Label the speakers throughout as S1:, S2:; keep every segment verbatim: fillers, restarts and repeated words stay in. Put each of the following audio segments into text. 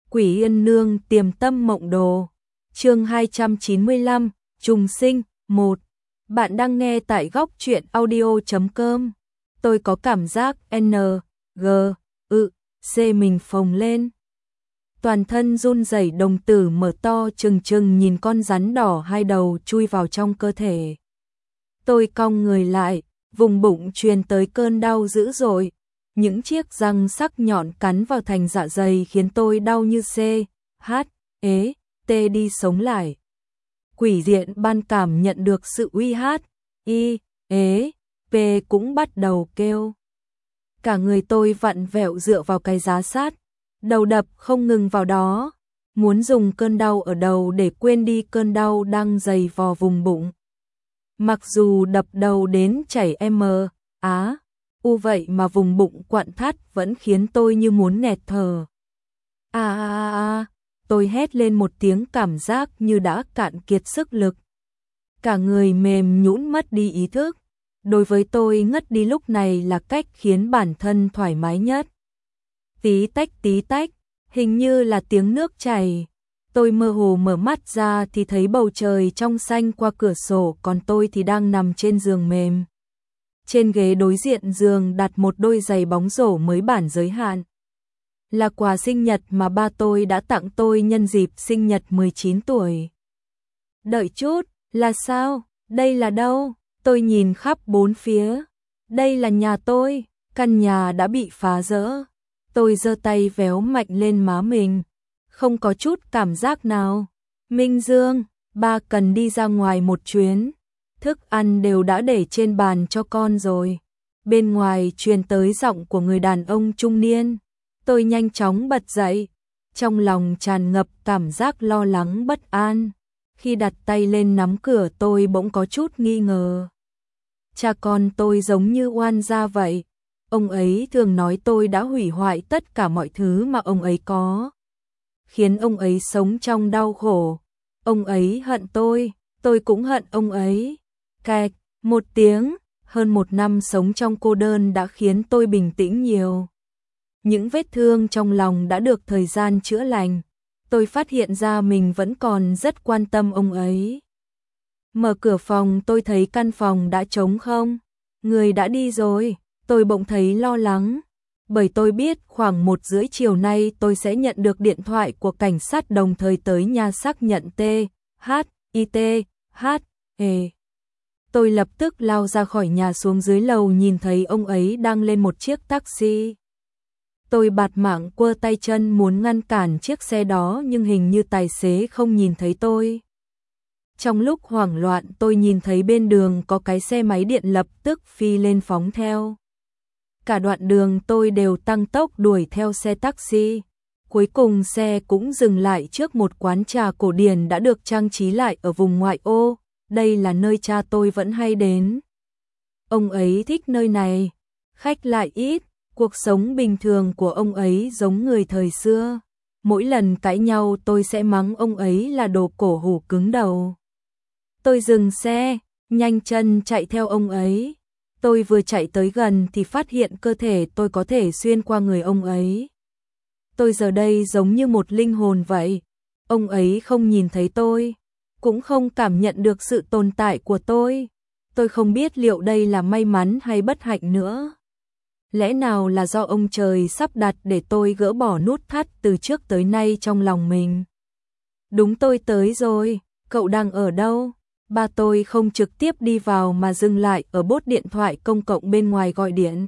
S1: Quỷ Yên Nương Tiềm Tâm Mộng Đồ. Chương hai trăm chín mươi lăm, Trùng Sinh một. Bạn đang nghe tại góc truyện audio chấm com. Tôi có cảm giác N, G, ự, C mình phồng lên. Toàn thân run rẩy, đồng tử mở to trừng trừng nhìn con rắn đỏ hai đầu chui vào trong cơ thể. Tôi cong người lại, vùng bụng truyền tới cơn đau dữ dội. Những chiếc răng sắc nhọn cắn vào thành dạ dày khiến tôi đau như C, H, ế, T đi sống lại. Quỷ diện ban cảm nhận được sự uy hát, I, ế, P cũng bắt đầu kêu. Cả người tôi vặn vẹo dựa vào cái giá sát, đầu đập không ngừng vào đó, muốn dùng cơn đau ở đầu để quên đi cơn đau đang dày vò vùng bụng. Mặc dù đập đầu đến chảy M, Á, U vậy mà vùng bụng quặn thắt vẫn khiến tôi như muốn nghẹt thở. A a a, tôi hét lên một tiếng, cảm giác như đã cạn kiệt sức lực. Cả người mềm nhũn mất đi ý thức. Đối với tôi, ngất đi lúc này là cách khiến bản thân thoải mái nhất. Tí tách tí tách, hình như là tiếng nước chảy. Tôi mơ hồ mở mắt ra thì thấy bầu trời trong xanh qua cửa sổ, còn tôi thì đang nằm trên giường mềm. Trên ghế đối diện giường đặt một đôi giày bóng rổ mới bản giới hạn. Là quà sinh nhật mà ba tôi đã tặng tôi nhân dịp sinh nhật mười chín tuổi. Đợi chút, là sao? Đây là đâu? Tôi nhìn khắp bốn phía. Đây là nhà tôi, căn nhà đã bị phá rỡ. Tôi giơ tay véo mạnh lên má mình. Không có chút cảm giác nào. Minh Dương, ba cần đi ra ngoài một chuyến. Thức ăn đều đã để trên bàn cho con rồi. Bên ngoài truyền tới giọng của người đàn ông trung niên. Tôi nhanh chóng bật dậy. Trong lòng tràn ngập cảm giác lo lắng bất an. Khi đặt tay lên nắm cửa tôi bỗng có chút nghi ngờ. Cha con tôi giống như oan gia vậy. Ông ấy thường nói tôi đã hủy hoại tất cả mọi thứ mà ông ấy có. Khiến ông ấy sống trong đau khổ. Ông ấy hận tôi, tôi cũng hận ông ấy. Cạch, một tiếng, hơn một năm sống trong cô đơn đã khiến tôi bình tĩnh nhiều. Những vết thương trong lòng đã được thời gian chữa lành. Tôi phát hiện ra mình vẫn còn rất quan tâm ông ấy. Mở cửa phòng tôi thấy căn phòng đã trống không. Người đã đi rồi, tôi bỗng thấy lo lắng. Bởi tôi biết khoảng một rưỡi chiều nay tôi sẽ nhận được điện thoại của cảnh sát đồng thời tới nhà xác nhận T, H, I T, H, E. Tôi lập tức lao ra khỏi nhà xuống dưới lầu, nhìn thấy ông ấy đang lên một chiếc taxi. Tôi bạt mạng quơ tay chân muốn ngăn cản chiếc xe đó nhưng hình như tài xế không nhìn thấy tôi. Trong lúc hoảng loạn tôi nhìn thấy bên đường có cái xe máy điện lập tức phi lên phóng theo. Cả đoạn đường tôi đều tăng tốc đuổi theo xe taxi. Cuối cùng xe cũng dừng lại trước một quán trà cổ điển đã được trang trí lại ở vùng ngoại ô. Đây là nơi cha tôi vẫn hay đến. Ông ấy thích nơi này. Khách lại ít. Cuộc sống bình thường của ông ấy giống người thời xưa. Mỗi lần cãi nhau tôi sẽ mắng ông ấy là đồ cổ hủ cứng đầu. Tôi dừng xe, nhanh chân chạy theo ông ấy. Tôi vừa chạy tới gần thì phát hiện cơ thể tôi có thể xuyên qua người ông ấy. Tôi giờ đây giống như một linh hồn vậy. Ông ấy không nhìn thấy tôi, cũng không cảm nhận được sự tồn tại của tôi. Tôi không biết liệu đây là may mắn hay bất hạnh nữa. Lẽ nào là do ông trời sắp đặt để tôi gỡ bỏ nút thắt từ trước tới nay trong lòng mình. Đúng, tôi tới rồi, cậu đang ở đâu? Ba tôi không trực tiếp đi vào mà dừng lại ở bốt điện thoại công cộng bên ngoài gọi điện.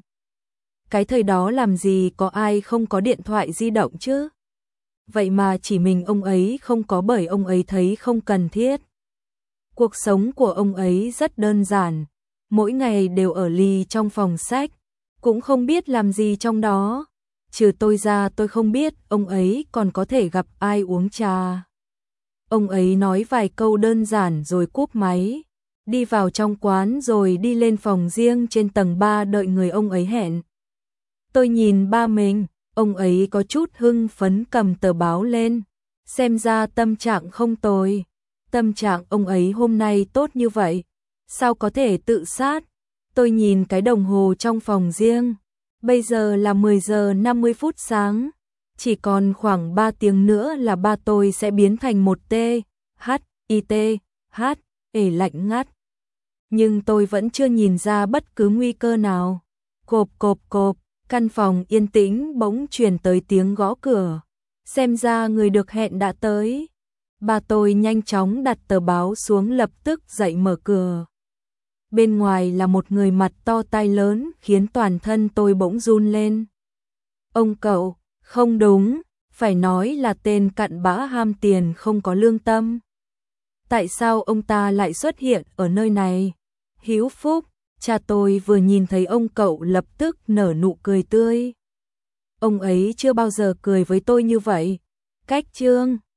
S1: Cái thời đó làm gì có ai không có điện thoại di động chứ? Vậy mà chỉ mình ông ấy không có, bởi ông ấy thấy không cần thiết. Cuộc sống của ông ấy rất đơn giản, mỗi ngày đều ở lì trong phòng sách, cũng không biết làm gì trong đó. Trừ tôi ra tôi không biết ông ấy còn có thể gặp ai uống trà. Ông ấy nói vài câu đơn giản rồi cúp máy, đi vào trong quán rồi đi lên phòng riêng trên tầng ba đợi người ông ấy hẹn. Tôi nhìn ba mình, ông ấy có chút hưng phấn cầm tờ báo lên, xem ra tâm trạng không tồi. Tâm trạng ông ấy hôm nay tốt như vậy, sao có thể tự sát? Tôi nhìn cái đồng hồ trong phòng riêng, bây giờ là mười giờ năm mươi phút sáng. Chỉ còn khoảng ba tiếng nữa là ba tôi sẽ biến thành một T, H, I T, H, ể lạnh ngắt. Nhưng tôi vẫn chưa nhìn ra bất cứ nguy cơ nào. Cộp cộp cộp, căn phòng yên tĩnh bỗng truyền tới tiếng gõ cửa. Xem ra người được hẹn đã tới. Ba tôi nhanh chóng đặt tờ báo xuống lập tức dậy mở cửa. Bên ngoài là một người mặt to tai lớn khiến toàn thân tôi bỗng run lên. Ông cậu, không đúng, phải nói là tên cặn bã ham tiền không có lương tâm. Tại sao ông ta lại xuất hiện ở nơi này? Hữu Phúc, cha tôi vừa nhìn thấy ông cậu lập tức nở nụ cười tươi. Ông ấy chưa bao giờ cười với tôi như vậy. Cách Trương